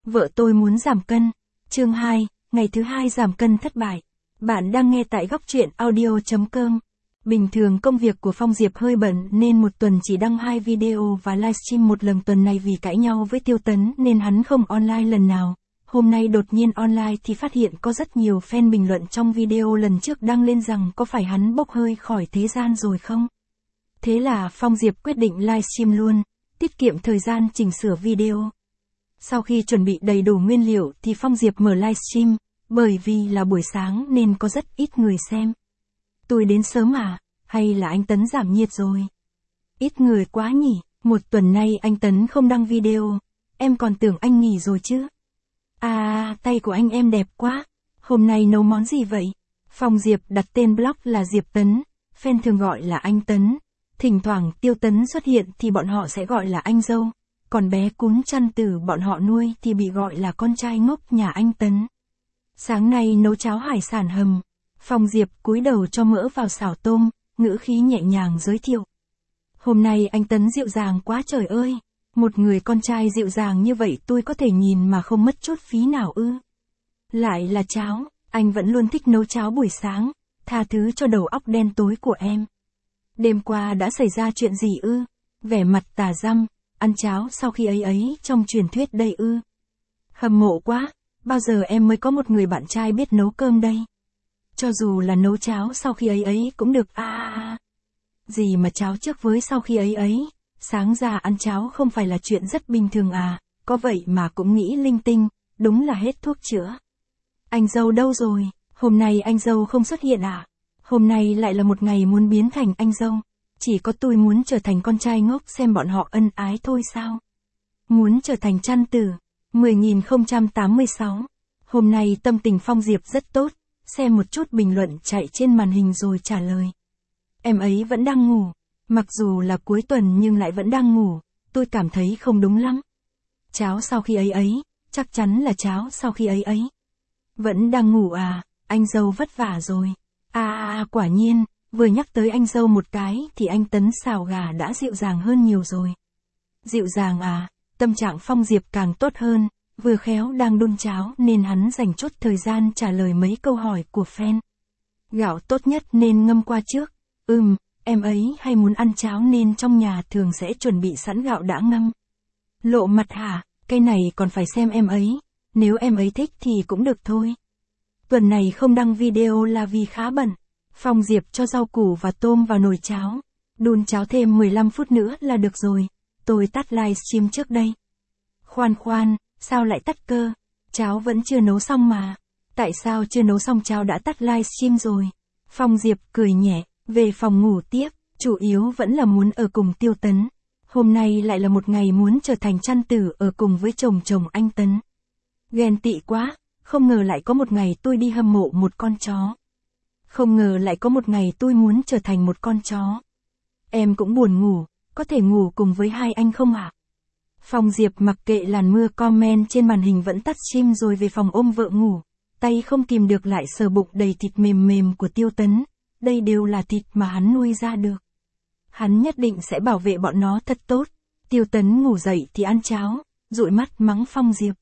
Vợ tôi muốn giảm cân. Chương 2, ngày thứ 2 giảm cân thất bại. Bạn đang nghe tại góc truyện audio.com. Bình thường công việc của Phong Diệp hơi bận nên một tuần chỉ đăng 2 video và livestream một lần. Tuần này vì cãi nhau với Tiêu Tấn nên hắn không online lần nào. Hôm nay đột nhiên online thì phát hiện có rất nhiều fan bình luận trong video lần trước đăng lên rằng có phải hắn bốc hơi khỏi thế gian rồi không? Thế là Phong Diệp quyết định livestream luôn, tiết kiệm thời gian chỉnh sửa video. Sau khi chuẩn bị đầy đủ nguyên liệu thì Phong Diệp mở livestream, bởi vì là buổi sáng nên có rất ít người xem. Tôi đến sớm à, hay là anh Tấn giảm nhiệt rồi? Ít người quá nhỉ, một tuần nay anh Tấn không đăng video, em còn tưởng anh nghỉ rồi chứ. À, tay của anh em đẹp quá, hôm nay nấu món gì vậy? Phong Diệp đặt tên blog là Diệp Tấn, fan thường gọi là anh Tấn. Thỉnh thoảng Tiêu Tấn xuất hiện thì bọn họ sẽ gọi là anh dâu, còn bé cún chăn tử bọn họ nuôi thì bị gọi là con trai ngốc nhà anh Tấn. Sáng nay nấu cháo hải sản hầm, Phong Diệp cúi đầu cho mỡ vào xào tôm, ngữ khí nhẹ nhàng giới thiệu. Hôm nay anh Tấn dịu dàng quá trời ơi, một người con trai dịu dàng như vậy tôi có thể nhìn mà không mất chút phí nào ư. Lại là cháo, anh vẫn luôn thích nấu cháo buổi sáng, tha thứ cho đầu óc đen tối của em. Đêm qua đã xảy ra chuyện gì ư? Vẻ mặt tà dăm, ăn cháo sau khi ấy trong truyền thuyết đây ư. Hâm mộ quá, bao giờ em mới có một người bạn trai biết nấu cơm đây. Cho dù là nấu cháo sau khi ấy cũng được Gì mà cháo trước với sau khi ấy, sáng ra ăn cháo không phải là chuyện rất bình thường à, có vậy mà cũng nghĩ linh tinh, đúng là hết thuốc chữa. Anh dâu đâu rồi, hôm nay anh dâu không xuất hiện à? Hôm nay lại là một ngày muốn biến thành anh dâu. Chỉ có tôi muốn trở thành con trai ngốc xem bọn họ ân ái thôi sao? Muốn trở thành chăn tử. 10.086. Hôm nay tâm tình Phong Diệp rất tốt. Xem một chút bình luận chạy trên màn hình rồi trả lời. Em ấy vẫn đang ngủ. Mặc dù là cuối tuần nhưng lại vẫn đang ngủ. Tôi cảm thấy không đúng lắm. Cháo sau khi ấy, chắc chắn là cháo sau khi ấy. Vẫn đang ngủ à, anh dâu vất vả rồi. Quả nhiên, vừa nhắc tới anh dâu một cái thì anh Tấn xào gà đã dịu dàng hơn nhiều rồi. Dịu dàng à, tâm trạng Phong Diệp càng tốt hơn, vừa khéo đang đun cháo nên hắn dành chút thời gian trả lời mấy câu hỏi của fan. Gạo tốt nhất nên ngâm qua trước. Em ấy hay muốn ăn cháo nên trong nhà thường sẽ chuẩn bị sẵn gạo đã ngâm. Lộ mặt hả, cái này còn phải xem em ấy, nếu em ấy thích thì cũng được thôi. Tuần này không đăng video là vì khá bận. Phong Diệp cho rau củ và tôm vào nồi cháo. Đun cháo thêm 15 phút nữa là được rồi. Tôi tắt livestream trước đây. Khoan, sao lại tắt cơ? Cháo vẫn chưa nấu xong mà. Tại sao chưa nấu xong cháo đã tắt livestream rồi? Phong Diệp cười nhẹ, về phòng ngủ tiếp. Chủ yếu vẫn là muốn ở cùng Tiêu Tấn. Hôm nay lại là một ngày muốn trở thành chăn tử ở cùng với chồng anh Tấn. Ghen tị quá. Không ngờ lại có một ngày tôi đi hâm mộ một con chó. Không ngờ lại có một ngày tôi muốn trở thành một con chó. Em cũng buồn ngủ, có thể ngủ cùng với hai anh không ạ? Phong Diệp mặc kệ làn mưa comment trên màn hình vẫn tắt stream rồi về phòng ôm vợ ngủ. Tay không kìm được lại sờ bụng đầy thịt mềm của Tiêu Tấn. Đây đều là thịt mà hắn nuôi ra được. Hắn nhất định sẽ bảo vệ bọn nó thật tốt. Tiêu Tấn ngủ dậy thì ăn cháo, dụi mắt mắng Phong Diệp.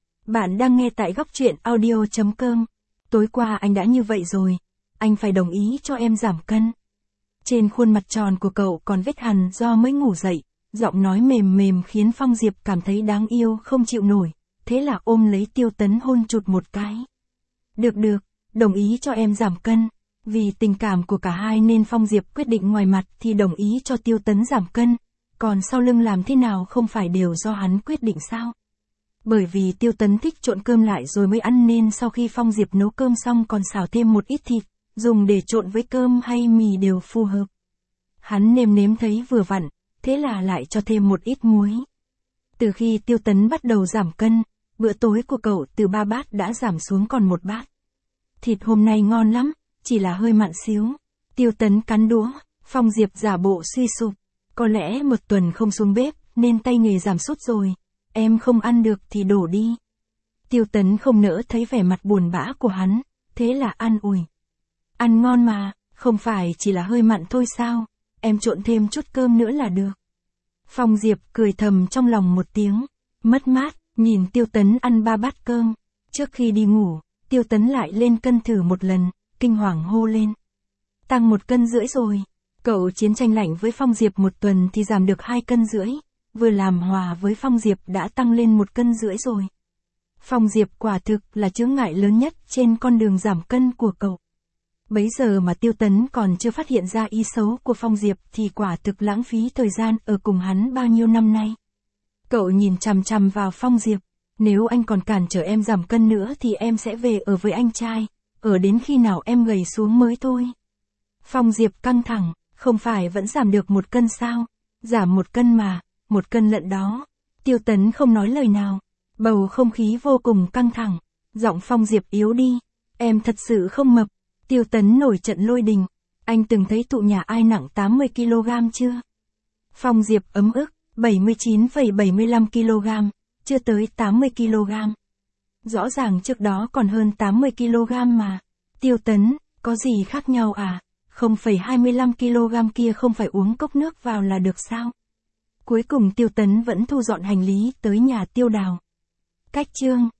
Bạn đang nghe tại góc truyện audio.com. Tối qua anh đã như vậy rồi, anh phải đồng ý cho em giảm cân. Trên khuôn mặt tròn của cậu còn vết hằn do mới ngủ dậy, giọng nói mềm khiến Phong Diệp cảm thấy đáng yêu không chịu nổi, thế là ôm lấy Tiêu Tấn hôn chụt một cái. Được, đồng ý cho em giảm cân. Vì tình cảm của cả hai nên Phong Diệp quyết định ngoài mặt thì đồng ý cho Tiêu Tấn giảm cân, còn sau lưng làm thế nào không phải đều do hắn quyết định sao? Bởi vì Tiêu Tấn thích trộn cơm lại rồi mới ăn nên sau khi Phong Diệp nấu cơm xong còn xào thêm một ít thịt, dùng để trộn với cơm hay mì đều phù hợp. Hắn nêm thấy vừa vặn, thế là lại cho thêm một ít muối. Từ khi Tiêu Tấn bắt đầu giảm cân, bữa tối của cậu từ 3 bát đã giảm xuống còn 1 bát. Thịt hôm nay ngon lắm, chỉ là hơi mặn xíu. Tiêu Tấn cắn đũa, Phong Diệp giả bộ suy sụp. Có lẽ một tuần không xuống bếp nên tay nghề giảm sút rồi. Em không ăn được thì đổ đi. Tiêu Tấn không nỡ thấy vẻ mặt buồn bã của hắn, thế là an ủi. Ăn ngon mà, không phải chỉ là hơi mặn thôi sao, em trộn thêm chút cơm nữa là được. Phong Diệp cười thầm trong lòng một tiếng, mất mát, Nhìn Tiêu Tấn ăn 3 bát cơm, trước khi đi ngủ, Tiêu Tấn lại lên cân thử một lần, kinh hoàng hô lên. Tăng 1,5 cân rồi. Cậu chiến tranh lạnh với Phong Diệp 1 tuần thì giảm được 2,5 cân, vừa làm hòa với Phong Diệp đã tăng lên 1,5 cân rồi. Phong Diệp quả thực là chướng ngại lớn nhất trên con đường giảm cân của cậu. Bấy giờ mà Tiêu Tấn còn chưa phát hiện ra ý xấu của Phong Diệp thì quả thực lãng phí thời gian ở cùng hắn bao nhiêu năm nay. Cậu nhìn chằm chằm vào Phong Diệp, nếu anh còn cản trở em giảm cân nữa thì em sẽ về ở với anh trai, ở đến khi nào em gầy xuống mới thôi. Phong Diệp căng thẳng, không phải vẫn giảm được 1 cân sao? Giảm 1 cân mà, 1 cân lận đó. Tiêu Tấn không nói lời nào, bầu không khí vô cùng căng thẳng, giọng Phong Diệp yếu đi, em thật sự không mập. Tiêu Tấn nổi trận lôi đình, anh từng thấy tụ nhà ai nặng 80 kg chưa? Phong Diệp ấm ức, 79,75 kg, chưa tới 80 kg. Rõ ràng trước đó còn hơn 80 kg mà. Tiêu Tấn, có gì khác nhau à? 0,25 kg kia không phải uống cốc nước vào là được sao? Cuối cùng Tiêu Tấn vẫn thu dọn hành lý tới nhà Tiêu Đào. Cách chương